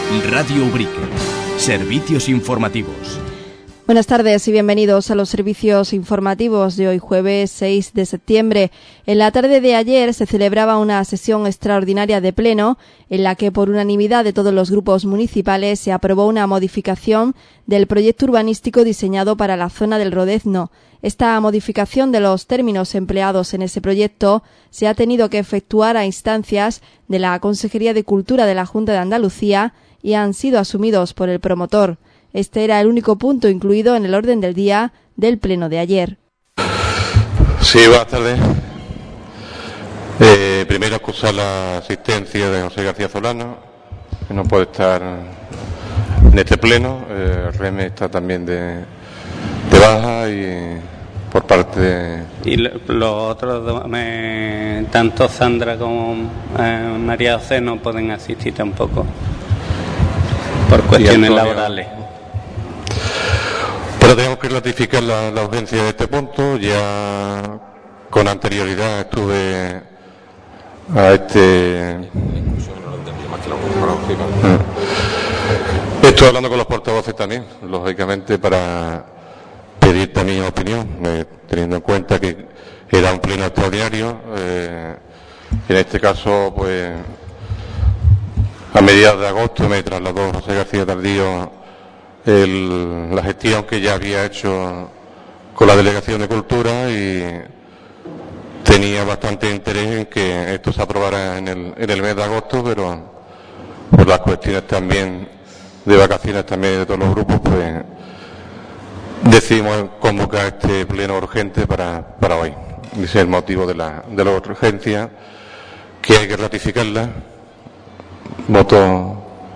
Radio Ubrique. Servicios informativos. Buenas tardes y bienvenidos a los servicios informativos de hoy jueves 6 de septiembre. En la tarde de ayer se celebraba una sesión extraordinaria de pleno en la que por unanimidad de todos los grupos municipales se aprobó una modificación del proyecto urbanístico diseñado para la zona del Rodezno. Esta modificación de los términos empleados en ese proyecto se ha tenido que efectuar a instancias de la Consejería de Cultura de la Junta de Andalucía y han sido asumidos por el promotor. Este era el único punto incluido en el orden del día del pleno de ayer. Sí, buenas tardes. Primero excusar la asistencia de José García Solano, que no puede estar en este pleno. Reme está también de baja y por parte de... Y los otros dos, tanto Sandra como María José no pueden asistir tampoco por cuestiones laborales. Pero tenemos que ratificar la urgencia de este punto. Ya con anterioridad estuve a estoy hablando con los portavoces también, lógicamente, para pedir también opinión, teniendo en cuenta que era un pleno extraordinario. En este caso, pues, a mediados de agosto me trasladó José García Tardío la gestión que ya había hecho con la Delegación de Cultura y tenía bastante interés en que esto se aprobara en el mes de agosto, pero por las cuestiones también de vacaciones también de todos los grupos, pues decidimos convocar este pleno urgente para hoy. Ese es el motivo de la urgencia, que hay que ratificarla. Voto.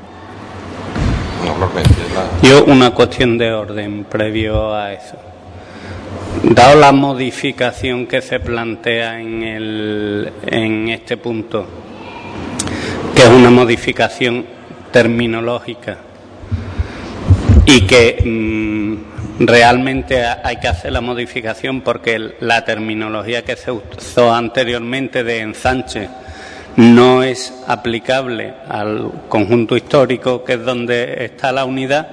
Yo, una cuestión de orden previo a eso. Dado la modificación que se plantea en este punto, que es una modificación terminológica y que realmente hay que hacer la modificación porque la terminología que se usó anteriormente de ensanche no es aplicable al conjunto histórico, que es donde está la unidad,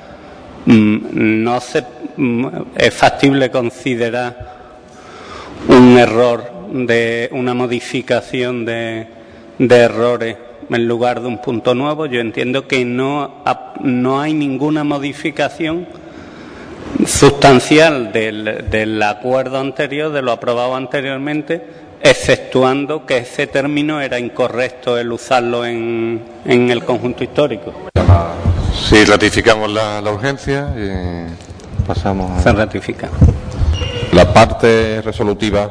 es factible considerar un error de una modificación de errores en lugar de un punto nuevo. Yo entiendo que no hay ninguna modificación sustancial del acuerdo anterior, de lo aprobado anteriormente, exceptuando que ese término era incorrecto el usarlo en el conjunto histórico. Sí, ratificamos la urgencia y pasamos a... Se ratifica. La parte resolutiva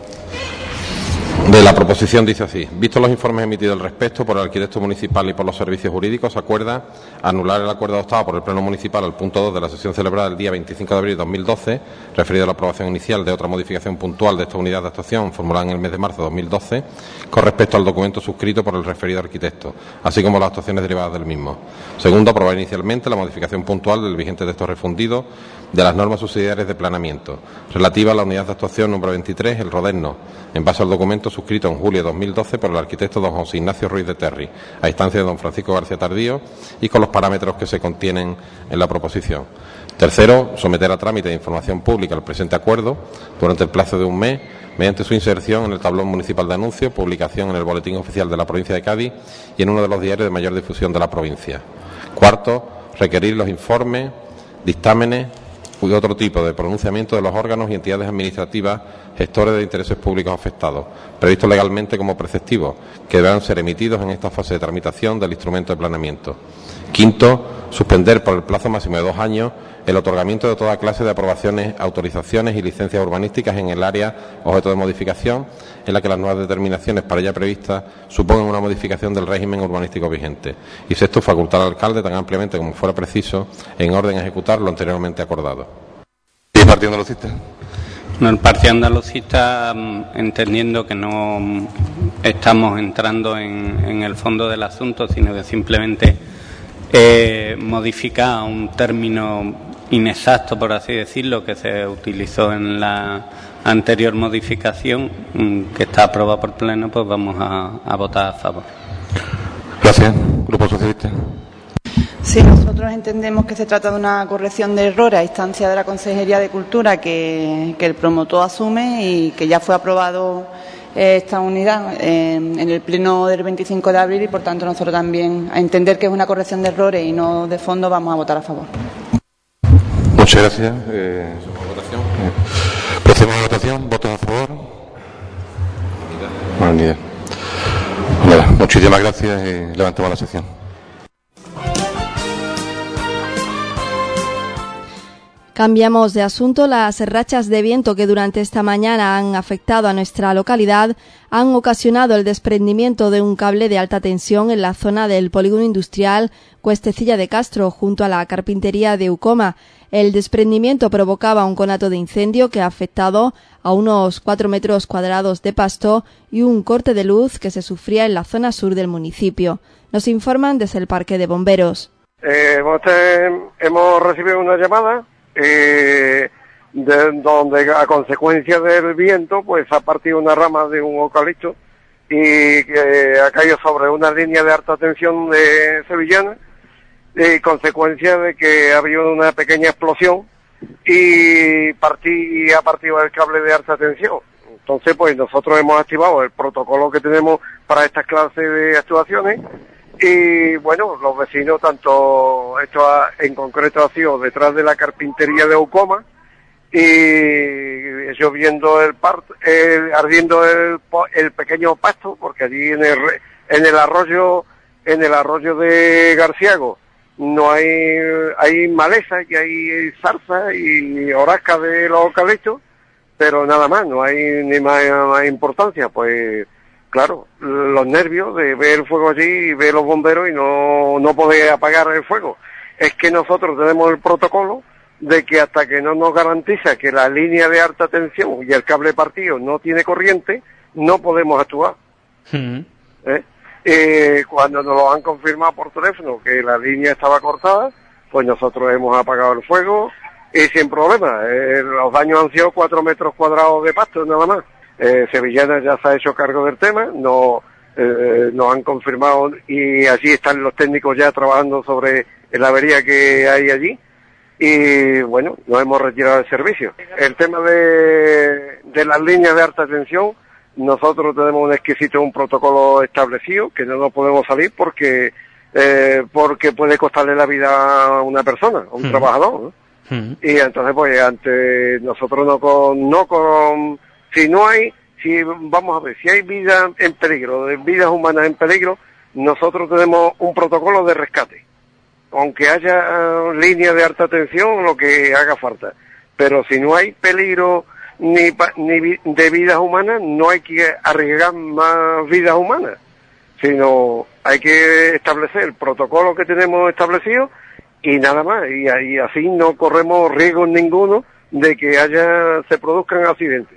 de la proposición dice así: visto los informes emitidos al respecto por el arquitecto municipal y por los servicios jurídicos, se acuerda anular el acuerdo adoptado por el Pleno Municipal al punto 2 de la sesión celebrada el día 25 de abril de 2012, referido a la aprobación inicial de otra modificación puntual de esta unidad de actuación formulada en el mes de marzo de 2012, con respecto al documento suscrito por el referido arquitecto, así como las actuaciones derivadas del mismo. Segundo, aprobar inicialmente la modificación puntual del vigente texto refundido de las normas subsidiarias de planeamiento, relativa a la unidad de actuación número 23, el Rodezno, en base al documento suscrito en julio de 2012 por el arquitecto don José Ignacio Ruiz de Terry, a instancia de don Francisco García Tardío, y con los parámetros que se contienen en la proposición. Tercero, someter a trámite de información pública el presente acuerdo durante el plazo de un mes, mediante su inserción en el tablón municipal de anuncios, publicación en el Boletín Oficial de la Provincia de Cádiz y en uno de los diarios de mayor difusión de la provincia. Cuarto, requerir los informes, dictámenes y otro tipo de pronunciamiento de los órganos y entidades administrativas gestores de intereses públicos afectados, previstos legalmente como preceptivos, que deberán ser emitidos en esta fase de tramitación del instrumento de planeamiento. Quinto, suspender por el plazo máximo de 2 años el otorgamiento de toda clase de aprobaciones, autorizaciones y licencias urbanísticas en el área objeto de modificación, en la que las nuevas determinaciones para ella previstas supongan una modificación del régimen urbanístico vigente. Y sexto, facultar al alcalde tan ampliamente como fuera preciso en orden a ejecutar lo anteriormente acordado. ¿Y el Partido Andalucista? No, el Partido Andalucista, entendiendo que no estamos entrando en el fondo del asunto, sino que simplemente modificar un término inexacto, por así decirlo, que se utilizó en la anterior modificación, que está aprobada por Pleno, pues vamos a votar a favor. Gracias. Grupo Socialista. Sí, nosotros entendemos que se trata de una corrección de errores a instancia de la Consejería de Cultura que el promotor asume y que ya fue aprobado esta unidad en el pleno del 25 de abril y, por tanto, nosotros también, a entender que es una corrección de errores y no de fondo, vamos a votar a favor. Muchas gracias. Procedemos a la votación. ¿Votos a favor? Unidad. Nada, muchísimas gracias y levantamos la sección. Cambiamos de asunto. Las rachas de viento que durante esta mañana han afectado a nuestra localidad han ocasionado el desprendimiento de un cable de alta tensión en la zona del polígono industrial Cuestecilla de Castro, junto a la carpintería de Ucoma. El desprendimiento provocaba un conato de incendio que ha afectado a unos 4 metros cuadrados de pasto y un corte de luz que se sufría en la zona sur del municipio. Nos informan desde el Parque de Bomberos. Hemos recibido una llamada donde a consecuencia del viento pues ha partido una rama de un eucalipto y que ha caído sobre una línea de alta tensión de sevillana, consecuencia de que ha habido una pequeña explosión y ha partido el cable de alta tensión. Entonces pues nosotros hemos activado el protocolo que tenemos para estas clases de actuaciones. Y bueno, los vecinos, tanto en concreto ha sido detrás de la carpintería de Ucoma, y ellos viendo ardiendo el pequeño pasto, porque allí en el arroyo de Garciago no hay maleza, que hay zarza y horazca de los eucaliptos, pero nada más, no hay ni más importancia, pues. Claro, los nervios de ver el fuego allí y ver los bomberos y no poder apagar el fuego. Es que nosotros tenemos el protocolo de que hasta que no nos garantiza que la línea de alta tensión y el cable partido no tiene corriente, no podemos actuar. Cuando nos lo han confirmado por teléfono que la línea estaba cortada, pues nosotros hemos apagado el fuego y sin problema. Los daños han sido 4 metros cuadrados de pasto nada más. Sevillana ya se ha hecho cargo del tema, nos han confirmado y allí están los técnicos ya trabajando sobre la avería que hay allí y bueno, nos hemos retirado del servicio. El tema de las líneas de alta tensión, nosotros tenemos un protocolo establecido que no nos podemos salir porque puede costarle la vida a una persona, a un trabajador, ¿no? Y entonces pues ante nosotros vamos a ver, si hay vida en peligro, vidas humanas en peligro, nosotros tenemos un protocolo de rescate, aunque haya línea de alta tensión, lo que haga falta. Pero si no hay peligro ni de vidas humanas, no hay que arriesgar más vidas humanas, sino hay que establecer el protocolo que tenemos establecido y nada más, y así no corremos riesgos ninguno de que se produzcan accidentes.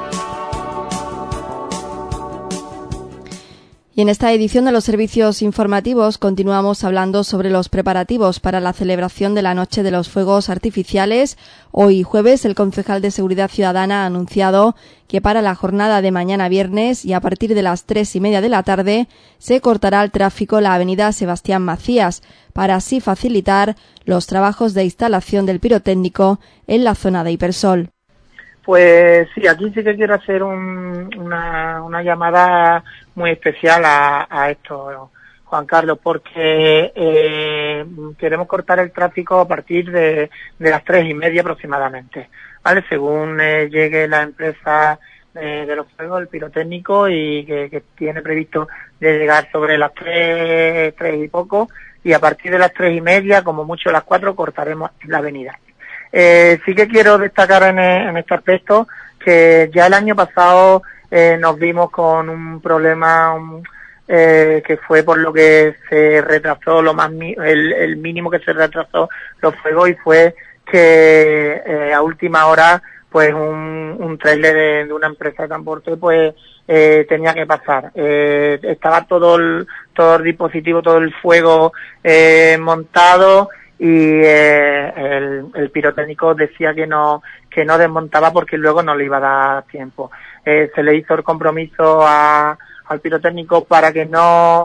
Y en esta edición de los servicios informativos continuamos hablando sobre los preparativos para la celebración de la Noche de los Fuegos Artificiales. Hoy jueves el concejal de Seguridad Ciudadana ha anunciado que para la jornada de mañana viernes y a partir de las 3:30 de la tarde se cortará el tráfico la avenida Sebastián Macías para así facilitar los trabajos de instalación del pirotécnico en la zona de Hipersol. Pues sí, aquí sí que quiero hacer una llamada muy especial a esto, Juan Carlos, porque queremos cortar el tráfico a partir de las 3:30 aproximadamente, ¿vale? Según llegue la empresa de los fuegos, el pirotécnico, y que tiene previsto de llegar sobre las 3 y poco, y a partir de las 3:30, como mucho las 4, cortaremos la avenida. Sí que quiero destacar en este aspecto que ya el año pasado nos vimos con un problema que fue por lo que se retrasó el mínimo que se retrasó los fuegos, y fue que a última hora pues un trailer de una empresa de transporte pues tenía que pasar. Estaba todo el dispositivo, todo el fuego montado, y el pirotécnico decía que no desmontaba porque luego no le iba a dar tiempo. Se le hizo el compromiso al pirotécnico para que no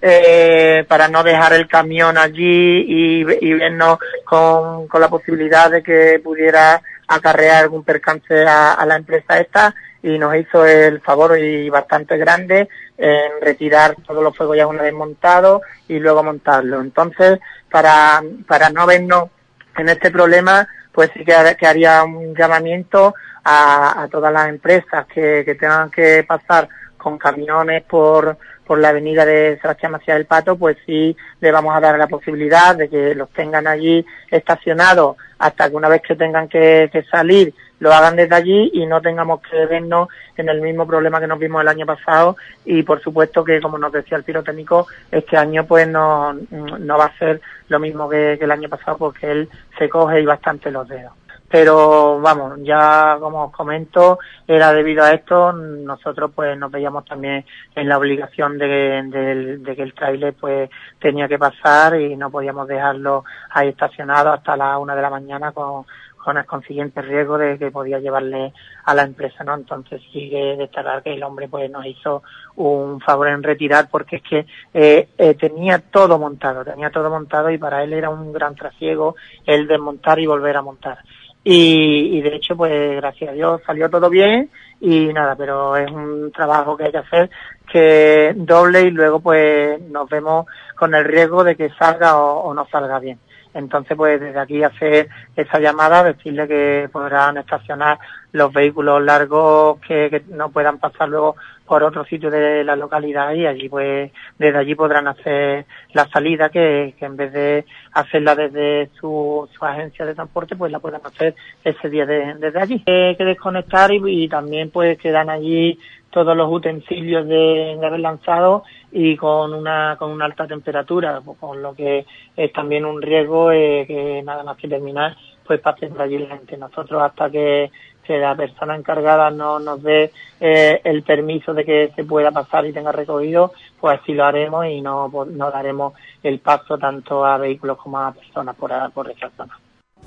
para no dejar el camión allí y vernos con la posibilidad de que pudiera acarrear algún percance a la empresa esta, y nos hizo el favor, y bastante grande, en retirar todos los fuegos ya una vez montados y luego montarlo. Entonces, para no vernos en este problema, pues sí que haría un llamamiento a todas las empresas que tengan que pasar con camiones por la avenida de Sebastián Macías del Pato, pues sí le vamos a dar la posibilidad de que los tengan allí estacionados hasta que una vez que tengan que salir lo hagan desde allí y no tengamos que vernos en el mismo problema que nos vimos el año pasado. Y por supuesto que, como nos decía el pirotécnico, este año pues no va a ser lo mismo que el año pasado, porque él se coge y bastante los dedos. Pero vamos, ya como os comento, era debido a esto, nosotros pues nos veíamos también en la obligación de que el tráiler pues tenía que pasar y no podíamos dejarlo ahí estacionado hasta las 1 de la mañana con el consiguiente riesgo de que podía llevarle a la empresa, ¿no? Entonces sí que destacar que el hombre pues nos hizo un favor en retirar, porque es que tenía todo montado, y para él era un gran trasiego el desmontar y volver a montar. Y de hecho, pues gracias a Dios salió todo bien y nada, pero es un trabajo que hay que hacer, que doble, y luego pues nos vemos con el riesgo de que salga o no salga bien. Entonces, pues desde aquí hacer esa llamada, decirle que podrán estacionar los vehículos largos que no puedan pasar luego por otro sitio de la localidad, y allí pues desde allí podrán hacer la salida, que en vez de hacerla desde su agencia de transporte, pues la puedan hacer ese día desde allí. Hay que desconectar y también pues quedan allí todos los utensilios de haber lanzado y con una alta temperatura, con lo que es también un riesgo que nada más que terminar pues pase por allí la gente. Nosotros, hasta que la persona encargada no nos dé el permiso de que se pueda pasar y tenga recogido, pues así lo haremos y no daremos el paso tanto a vehículos como a personas por esa zona.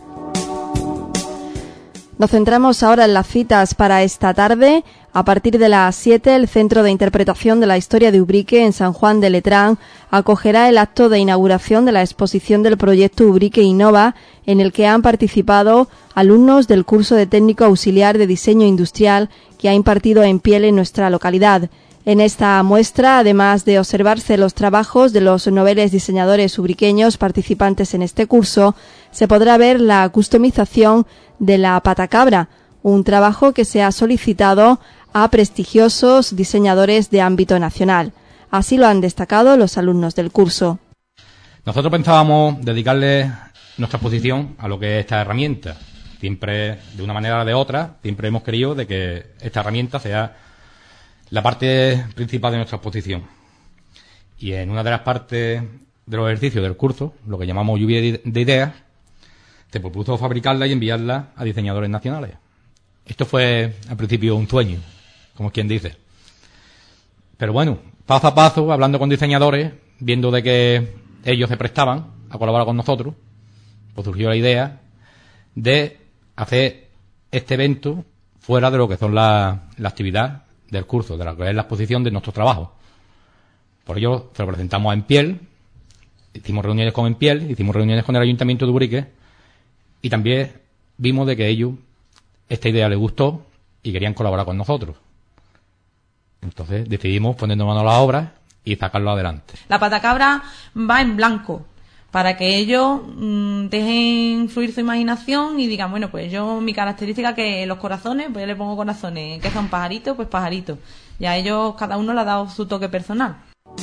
Nos centramos ahora en las citas para esta tarde. A partir de las 7, el Centro de Interpretación de la Historia de Ubrique en San Juan de Letrán acogerá el acto de inauguración de la exposición del proyecto Ubrique Innova, en el que han participado alumnos del curso de técnico auxiliar de diseño industrial que ha impartido Empiel en nuestra localidad. En esta muestra, además de observarse los trabajos de los noveles diseñadores ubriqueños participantes en este curso, se podrá ver la customización de la patacabra, un trabajo que se ha solicitado a prestigiosos diseñadores de ámbito nacional. Así lo han destacado los alumnos del curso. Nosotros pensábamos dedicarle nuestra exposición a lo que es esta herramienta. Siempre, de una manera o de otra, siempre hemos querido de que esta herramienta sea la parte principal de nuestra exposición. Y en una de las partes de los ejercicios del curso, lo que llamamos lluvia de ideas, se propuso fabricarla y enviarla a diseñadores nacionales. Esto fue al principio un sueño, como quien dice. Pero bueno, paso a paso, hablando con diseñadores, viendo de que ellos se prestaban a colaborar con nosotros, pues surgió la idea de hacer este evento fuera de lo que son la actividad del curso, de lo que es la exposición de nuestros trabajos. Por ello, se lo presentamos a Empiel, hicimos reuniones con Empiel, hicimos reuniones con el Ayuntamiento de Ubrique, y también vimos de que ellos esta idea les gustó y querían colaborar con nosotros. Entonces decidimos ponernos mano a la obra y sacarlo adelante. La patacabra va en blanco, para que ellos dejen fluir su imaginación y digan, bueno, pues yo, mi característica que los corazones, pues yo le pongo corazones, que son pajaritos, pues pajaritos. Y a ellos cada uno le ha dado su toque personal.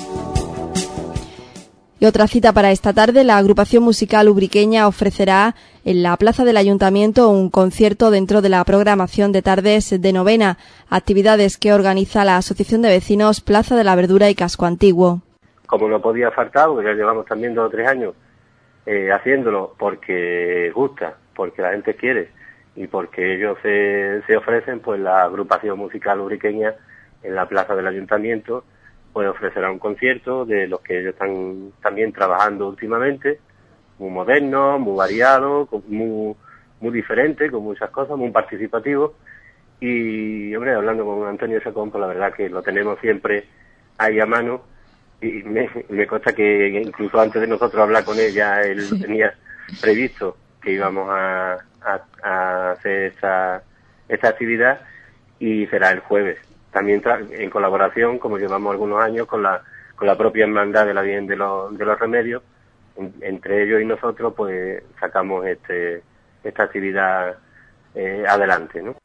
Y otra cita para esta tarde, la agrupación musical ubriqueña ofrecerá en la plaza del Ayuntamiento un concierto dentro de la programación de tardes de novena, actividades que organiza la Asociación de Vecinos Plaza de la Verdura y Casco Antiguo. Como no podía faltar, porque ya llevamos también 2 o 3 años haciéndolo porque gusta, porque la gente quiere y porque ellos se ofrecen, pues la agrupación musical ubriqueña en la plaza del Ayuntamiento pues ofrecerá un concierto de los que ellos están también trabajando últimamente, muy moderno, muy variado, muy diferente, con muchas cosas, muy participativo. Y, hombre, hablando con Antonio Sacón, pues la verdad que lo tenemos siempre ahí a mano y me consta que incluso antes de nosotros hablar con ella, él tenía previsto que íbamos a hacer esta actividad, y será el jueves. También en colaboración, como llevamos algunos años, con la propia hermandad de la Virgen de los Remedios, entre ellos y nosotros, pues sacamos esta actividad adelante, ¿no?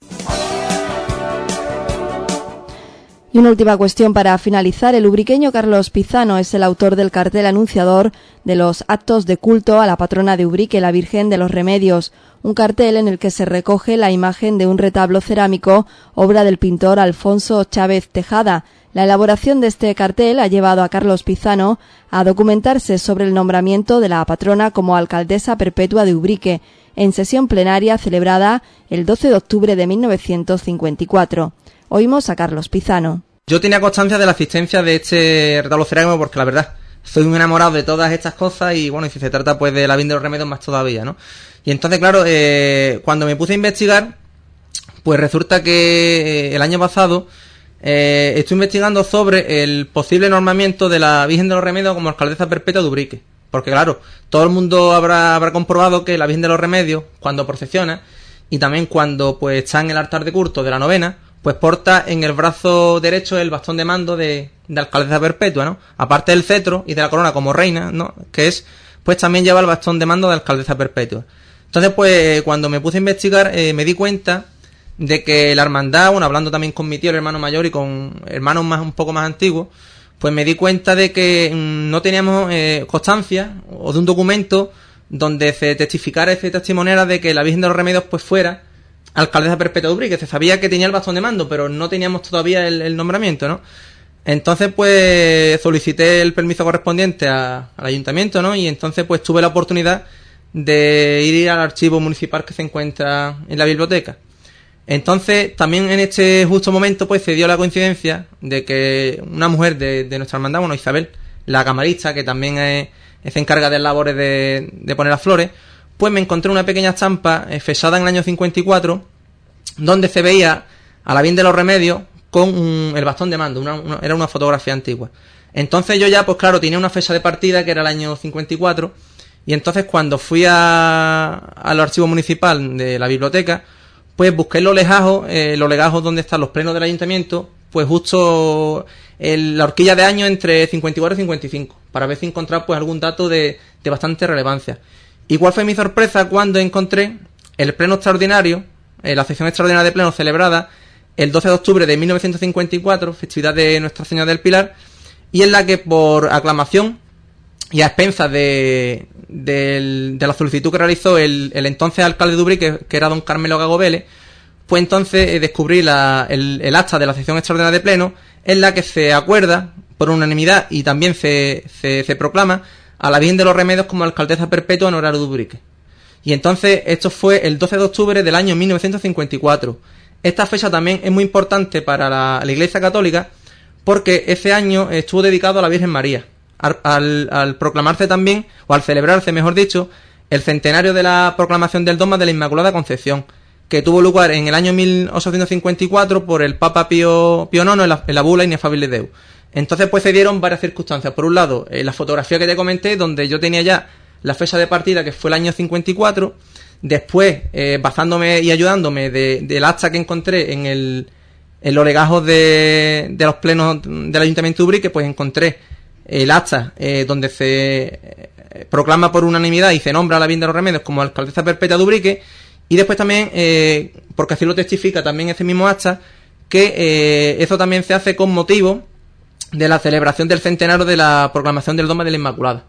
Y una última cuestión para finalizar. El ubriqueño Carlos Pizano es el autor del cartel anunciador de los actos de culto a la patrona de Ubrique, la Virgen de los Remedios. Un cartel en el que se recoge la imagen de un retablo cerámico, obra del pintor Alfonso Chávez Tejada. La elaboración de este cartel ha llevado a Carlos Pizano a documentarse sobre el nombramiento de la patrona como alcaldesa perpetua de Ubrique, en sesión plenaria celebrada el 12 de octubre de 1954. Oímos a Carlos Pizano. Yo tenía constancia de la existencia de este retablo cerámico porque la verdad soy un enamorado de todas estas cosas y bueno, y si se trata pues de la Virgen de los Remedios más todavía, ¿no? Y entonces claro, cuando me puse a investigar, pues resulta que el año pasado estoy investigando sobre el posible nombramiento de la Virgen de los Remedios como alcaldesa perpetua de Ubrique. Porque claro, todo el mundo habrá comprobado que la Virgen de los Remedios, cuando procesiona y también cuando pues está en el altar de culto de la novena, pues porta en el brazo derecho el bastón de mando de alcaldesa perpetua, ¿no? Aparte del cetro y de la corona como reina, ¿no? Que es, pues también lleva el bastón de mando de alcaldesa perpetua. Entonces, pues, cuando me puse a investigar, me di cuenta de que la hermandad, bueno, hablando también con mi tío, el hermano mayor, y con hermanos un poco más antiguos, pues me di cuenta de que no teníamos constancia o de un documento donde se testificara, se testimoniara de que la Virgen de los Remedios, pues, fuera alcaldesa perpetua de Ubrique. Se sabía que tenía el bastón de mando, pero no teníamos todavía el nombramiento, ¿no? Entonces, pues, solicité el permiso correspondiente al ayuntamiento, ¿no? Y entonces, pues, tuve la oportunidad de ir al archivo municipal que se encuentra en la biblioteca. Entonces, también en este justo momento, pues, se dio la coincidencia de que una mujer de nuestra hermandad, bueno, Isabel, la camarista, que también se encarga de labores de poner las flores, pues me encontré una pequeña estampa fechada en el año 54, donde se veía a la Virgen de los Remedios con el bastón de mando, era una fotografía antigua. Entonces yo ya, pues claro, tenía una fecha de partida que era el año 54, y entonces cuando fui al archivo municipal de la biblioteca, pues busqué los legajos donde están los plenos del ayuntamiento, pues justo la horquilla de año entre 54 y 55, para ver si encontraba pues algún dato de bastante relevancia. ¿Y cuál fue mi sorpresa cuando encontré el pleno extraordinario, la sesión extraordinaria de pleno celebrada el 12 de octubre de 1954, festividad de Nuestra Señora del Pilar, y en la que por aclamación y a expensas de la solicitud que realizó el entonces alcalde de Ubrique, que era don Carmelo Gago Vélez, pues entonces descubrí el acta de la sesión extraordinaria de pleno, en la que se acuerda por unanimidad y también se proclama a la Virgen de los Remedios como alcaldesa perpetua honoraria de Ubrique. Y entonces esto fue el 12 de octubre del año 1954. Esta fecha también es muy importante para la Iglesia Católica porque ese año estuvo dedicado a la Virgen María. Al proclamarse también, o al celebrarse mejor dicho, el centenario de la proclamación del dogma de la Inmaculada Concepción, que tuvo lugar en el año 1854 por el Papa Pío IX en la bula Inefable Deus. Entonces pues se dieron varias circunstancias. Por un lado, la fotografía que te comenté, donde yo tenía ya la fecha de partida, que fue el año 54. Después, basándome y ayudándome del acta que encontré en los legajos de los plenos del Ayuntamiento de Ubrique, pues encontré el acta donde se proclama por unanimidad y se nombra a la Virgen de los Remedios como alcaldesa perpetua de Ubrique. Y después también, porque así lo testifica también ese mismo acta, que eso también se hace con motivo de la celebración del centenario de la proclamación del dogma de la Inmaculada.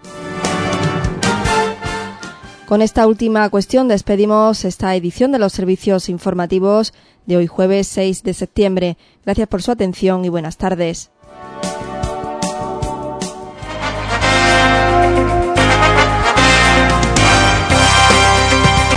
Con esta última cuestión despedimos esta edición de los servicios informativos de hoy jueves 6 de septiembre. Gracias por su atención y buenas tardes.